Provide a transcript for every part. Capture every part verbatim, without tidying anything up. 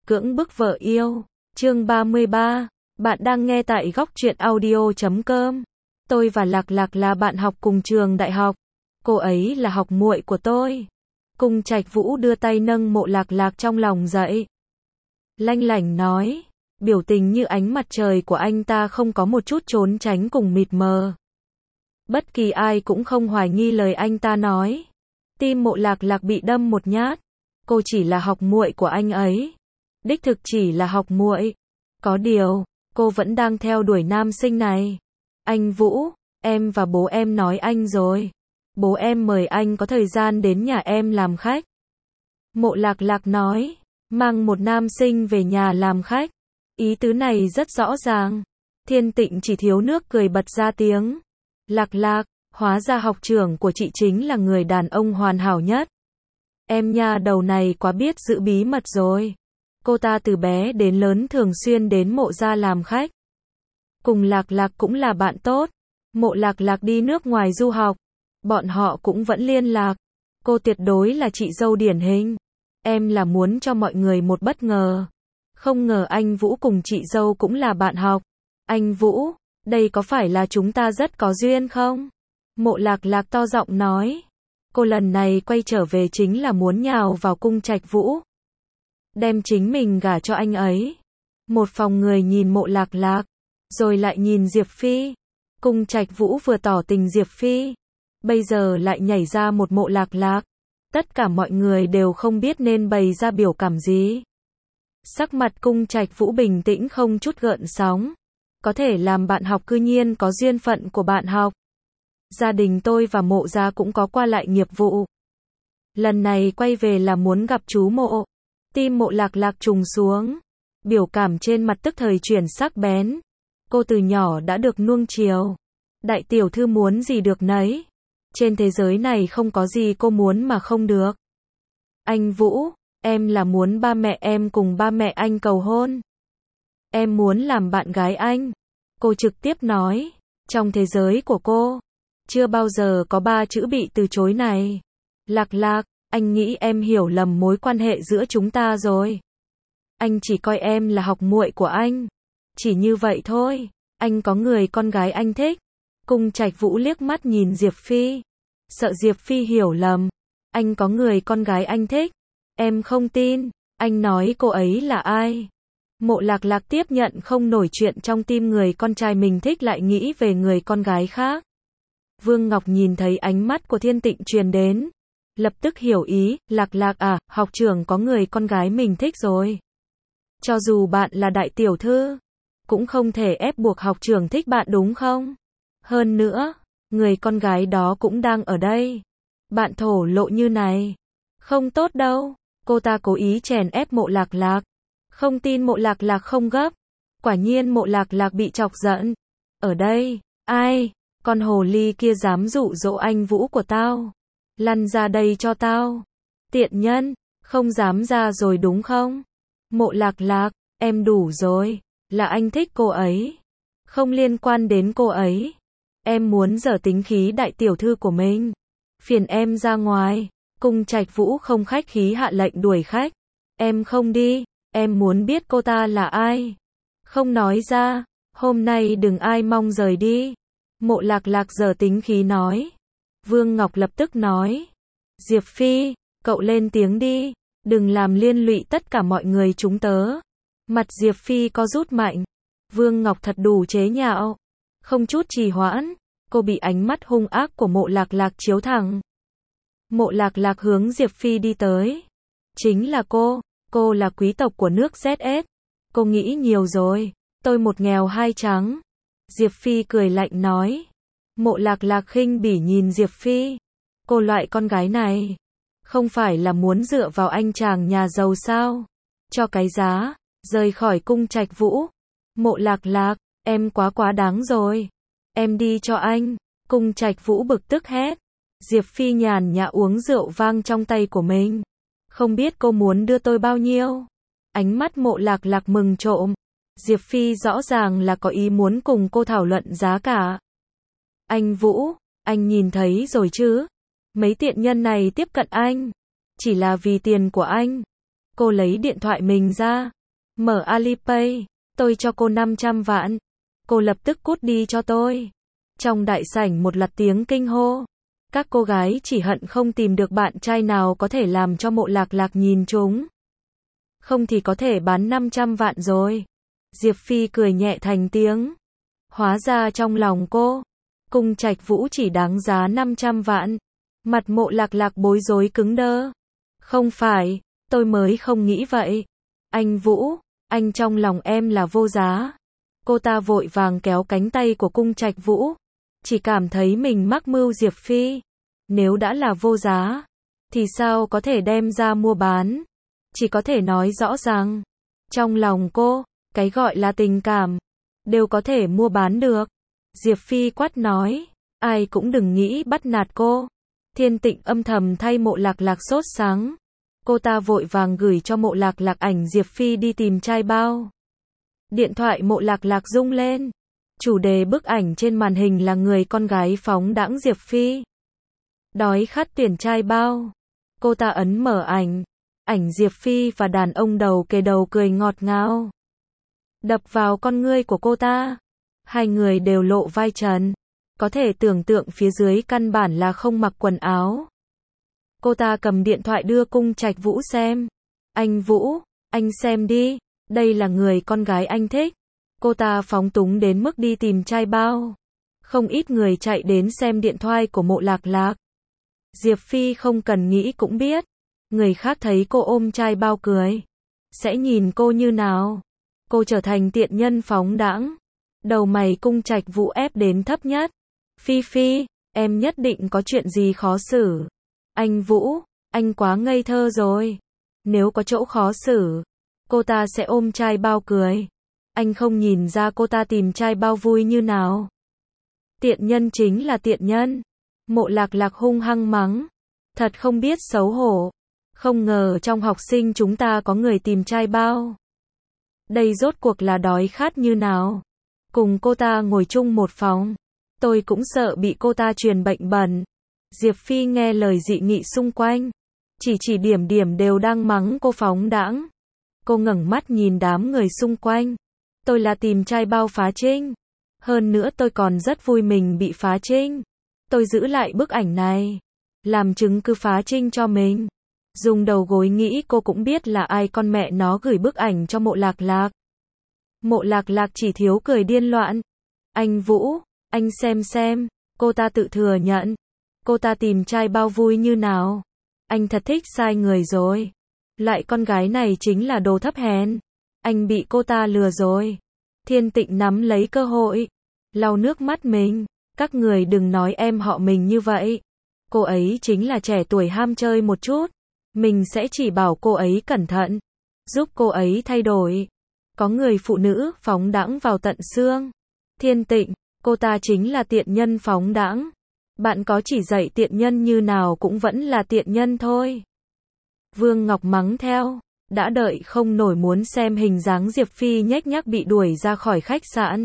Cưỡng bức vợ yêu. Chương ba mươi ba. Bạn đang nghe tại góc truyện audio chấm com. Tôi và Lạc Lạc là bạn học cùng trường đại học. Cô ấy là học muội của tôi. Cung Trạch Vũ đưa tay nâng Mộ Lạc Lạc trong lòng dậy. Lanh lảnh nói. Biểu tình như ánh mặt trời của anh ta không có một chút trốn tránh cùng mịt mờ. Bất kỳ ai cũng không hoài nghi lời anh ta nói. Tim Mộ Lạc Lạc bị đâm một nhát. Cô chỉ là học muội của anh ấy. Đích thực chỉ là học muội. Có điều, cô vẫn đang theo đuổi nam sinh này. Anh Vũ, em và bố em nói anh rồi. Bố em mời anh có thời gian đến nhà em làm khách. Mộ Lạc Lạc nói, mang một nam sinh về nhà làm khách. Ý tứ này rất rõ ràng. Thiên Tịnh chỉ thiếu nước cười bật ra tiếng. Lạc Lạc, hóa ra học trưởng của chị chính là người đàn ông hoàn hảo nhất. Em nha đầu này quá biết giữ bí mật rồi. Cô ta từ bé đến lớn thường xuyên đến Mộ gia làm khách. Cùng Lạc Lạc cũng là bạn tốt. Mộ Lạc Lạc đi nước ngoài du học. Bọn họ cũng vẫn liên lạc. Cô tuyệt đối là chị dâu điển hình. Em là muốn cho mọi người một bất ngờ. Không ngờ anh Vũ cùng chị dâu cũng là bạn học. Anh Vũ, đây có phải là chúng ta rất có duyên không? Mộ Lạc Lạc to giọng nói. Cô lần này quay trở về chính là muốn nhào vào Cung Trạch Vũ. Đem chính mình gả cho anh ấy. Một phòng người nhìn Mộ Lạc Lạc. Rồi lại nhìn Diệp Phi. Cung Trạch Vũ vừa tỏ tình Diệp Phi. Bây giờ lại nhảy ra một Mộ Lạc Lạc. Tất cả mọi người đều không biết nên bày ra biểu cảm gì. Sắc mặt Cung Trạch Vũ bình tĩnh không chút gợn sóng. Có thể làm bạn học cư nhiên có duyên phận của bạn học. Gia đình tôi và Mộ gia cũng có qua lại nghiệp vụ. Lần này quay về là muốn gặp chú Mộ. Tim Mộ Lạc Lạc trùng xuống. Biểu cảm trên mặt tức thời chuyển sắc bén. Cô từ nhỏ đã được nuông chiều. Đại tiểu thư muốn gì được nấy. Trên thế giới này không có gì cô muốn mà không được. Anh Vũ, em là muốn ba mẹ em cùng ba mẹ anh cầu hôn. Em muốn làm bạn gái anh. Cô trực tiếp nói. Trong thế giới của cô, chưa bao giờ có ba chữ bị từ chối này. Lạc Lạc, anh nghĩ em hiểu lầm mối quan hệ giữa chúng ta rồi. Anh chỉ coi em là học muội của anh. Chỉ như vậy thôi. Anh có người con gái anh thích. Cung Trạch Vũ liếc mắt nhìn Diệp Phi. Sợ Diệp Phi hiểu lầm. Anh có người con gái anh thích. Em không tin. Anh nói cô ấy là ai? Mộ Lạc Lạc tiếp nhận không nổi chuyện trong tim người con trai mình thích lại nghĩ về người con gái khác. Vương Ngọc nhìn thấy ánh mắt của Thiên Tịnh truyền đến. Lập tức hiểu ý, Lạc Lạc à, học trưởng có người con gái mình thích rồi. Cho dù bạn là đại tiểu thư, cũng không thể ép buộc học trưởng thích bạn đúng không? Hơn nữa, người con gái đó cũng đang ở đây. Bạn thổ lộ như này. Không tốt đâu. Cô ta cố ý chèn ép Mộ Lạc Lạc. Không tin Mộ Lạc Lạc không gấp. Quả nhiên Mộ Lạc Lạc bị chọc giận. Ở đây, ai? Con hồ ly kia dám dụ dỗ anh Vũ của tao. Lăn ra đây cho tao. Tiện nhân, không dám ra rồi đúng không? Mộ Lạc Lạc, em đủ rồi. Là anh thích cô ấy. Không liên quan đến cô ấy. Em muốn giở tính khí đại tiểu thư của mình. Phiền em ra ngoài. Cung Trạch Vũ không khách khí hạ lệnh đuổi khách. Em không đi. Em muốn biết cô ta là ai. Không nói ra. Hôm nay đừng ai mong rời đi. Mộ Lạc Lạc giở tính khí nói. Vương Ngọc lập tức nói. Diệp Phi, cậu lên tiếng đi. Đừng làm liên lụy tất cả mọi người chúng tớ. Mặt Diệp Phi có rút mạnh. Vương Ngọc thật đủ chế nhạo. Không chút trì hoãn. Cô bị ánh mắt hung ác của Mộ Lạc Lạc chiếu thẳng. Mộ Lạc Lạc hướng Diệp Phi đi tới. Chính là cô. Cô là quý tộc của nước Z S. Cô nghĩ nhiều rồi. Tôi một nghèo hai trắng. Diệp Phi cười lạnh nói. Mộ Lạc Lạc khinh bỉ nhìn Diệp Phi. Cô loại con gái này. Không phải là muốn dựa vào anh chàng nhà giàu sao? Cho cái giá. Rời khỏi Cung Trạch Vũ. Mộ Lạc Lạc, em quá quá đáng rồi. Em đi cho anh. Cung Trạch Vũ bực tức hét. Diệp Phi nhàn nhã uống rượu vang trong tay của mình. Không biết cô muốn đưa tôi bao nhiêu? Ánh mắt Mộ Lạc Lạc mừng trộm. Diệp Phi rõ ràng là có ý muốn cùng cô thảo luận giá cả. Anh Vũ, anh nhìn thấy rồi chứ? Mấy tiện nhân này tiếp cận anh. Chỉ là vì tiền của anh. Cô lấy điện thoại mình ra. Mở Alipay, tôi cho cô năm trăm vạn. Cô lập tức cút đi cho tôi. Trong đại sảnh một loạt tiếng kinh hô. Các cô gái chỉ hận không tìm được bạn trai nào có thể làm cho Mộ Lạc Lạc nhìn chúng. Không thì có thể bán năm trăm vạn rồi. Diệp Phi cười nhẹ thành tiếng. Hóa ra trong lòng cô, Cung Trạch Vũ chỉ đáng giá năm trăm vạn. Mặt Mộ Lạc Lạc bối rối cứng đơ. Không phải, tôi mới không nghĩ vậy. Anh Vũ, anh trong lòng em là vô giá. Cô ta vội vàng kéo cánh tay của Cung Trạch Vũ. Chỉ cảm thấy mình mắc mưu Diệp Phi. Nếu đã là vô giá, thì sao có thể đem ra mua bán? Chỉ có thể nói rõ ràng. Trong lòng cô, cái gọi là tình cảm, đều có thể mua bán được. Diệp Phi quát nói, ai cũng đừng nghĩ bắt nạt cô. Thiên Tịnh âm thầm thay Mộ Lạc Lạc sốt sáng. Cô ta vội vàng gửi cho Mộ Lạc Lạc ảnh Diệp Phi đi tìm trai bao. Điện thoại Mộ Lạc Lạc rung lên. Chủ đề bức ảnh trên màn hình là người con gái phóng đãng Diệp Phi. Đói khát tiền trai bao. Cô ta ấn mở ảnh. Ảnh Diệp Phi và đàn ông đầu kề đầu cười ngọt ngào. Đập vào con ngươi của cô ta. Hai người đều lộ vai trần. Có thể tưởng tượng phía dưới căn bản là không mặc quần áo. Cô ta cầm điện thoại đưa Cung Trạch Vũ xem. Anh Vũ, anh xem đi. Đây là người con gái anh thích. Cô ta phóng túng đến mức đi tìm trai bao. Không ít người chạy đến xem điện thoại của Mộ Lạc Lạc. Diệp Phi không cần nghĩ cũng biết. Người khác thấy cô ôm trai bao cười. Sẽ nhìn cô như nào? Cô trở thành tiện nhân phóng đãng. Đầu mày Cung Trạch Vũ ép đến thấp nhất. Phi Phi, em nhất định có chuyện gì khó xử. Anh Vũ, anh quá ngây thơ rồi. Nếu có chỗ khó xử, cô ta sẽ ôm trai bao cười. Anh không nhìn ra cô ta tìm trai bao vui như nào. Tiện nhân chính là tiện nhân. Mộ Lạc Lạc hung hăng mắng. Thật không biết xấu hổ. Không ngờ trong học sinh chúng ta có người tìm trai bao. Đây rốt cuộc là đói khát như nào. Cùng cô ta ngồi chung một phòng. Tôi cũng sợ bị cô ta truyền bệnh bẩn. Diệp Phi nghe lời dị nghị xung quanh. Chỉ chỉ điểm điểm đều đang mắng cô phóng đãng. Cô ngẩng mắt nhìn đám người xung quanh. Tôi là tìm trai bao phá trinh. Hơn nữa tôi còn rất vui mình bị phá trinh. Tôi giữ lại bức ảnh này. Làm chứng cứ phá trinh cho mình. Dùng đầu gối nghĩ cô cũng biết là ai con mẹ nó gửi bức ảnh cho Mộ Lạc Lạc. Mộ Lạc Lạc chỉ thiếu cười điên loạn. Anh Vũ, anh xem xem. Cô ta tự thừa nhận. Cô ta tìm trai bao vui như nào. Anh thật thích sai người rồi. Lại con gái này chính là đồ thấp hèn. Anh bị cô ta lừa rồi. Thiên Tịnh nắm lấy cơ hội. Lau nước mắt mình. Các người đừng nói em họ mình như vậy. Cô ấy chính là trẻ tuổi ham chơi một chút. Mình sẽ chỉ bảo cô ấy cẩn thận. Giúp cô ấy thay đổi. Có người phụ nữ phóng đãng vào tận xương. Thiên Tịnh, cô ta chính là tiện nhân phóng đãng. Bạn có chỉ dạy tiện nhân như nào cũng vẫn là tiện nhân thôi. Vương Ngọc mắng theo. Đã đợi không nổi muốn xem hình dáng Diệp Phi nhếch nhác bị đuổi ra khỏi khách sạn.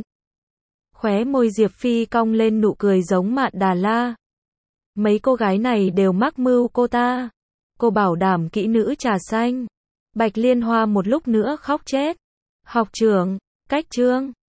Khóe môi Diệp Phi cong lên nụ cười giống Mạn Đà La. Mấy cô gái này đều mắc mưu cô ta. Cô bảo đảm kỹ nữ trà xanh. Bạch Liên Hoa một lúc nữa khóc chết. Học trưởng, cách chương.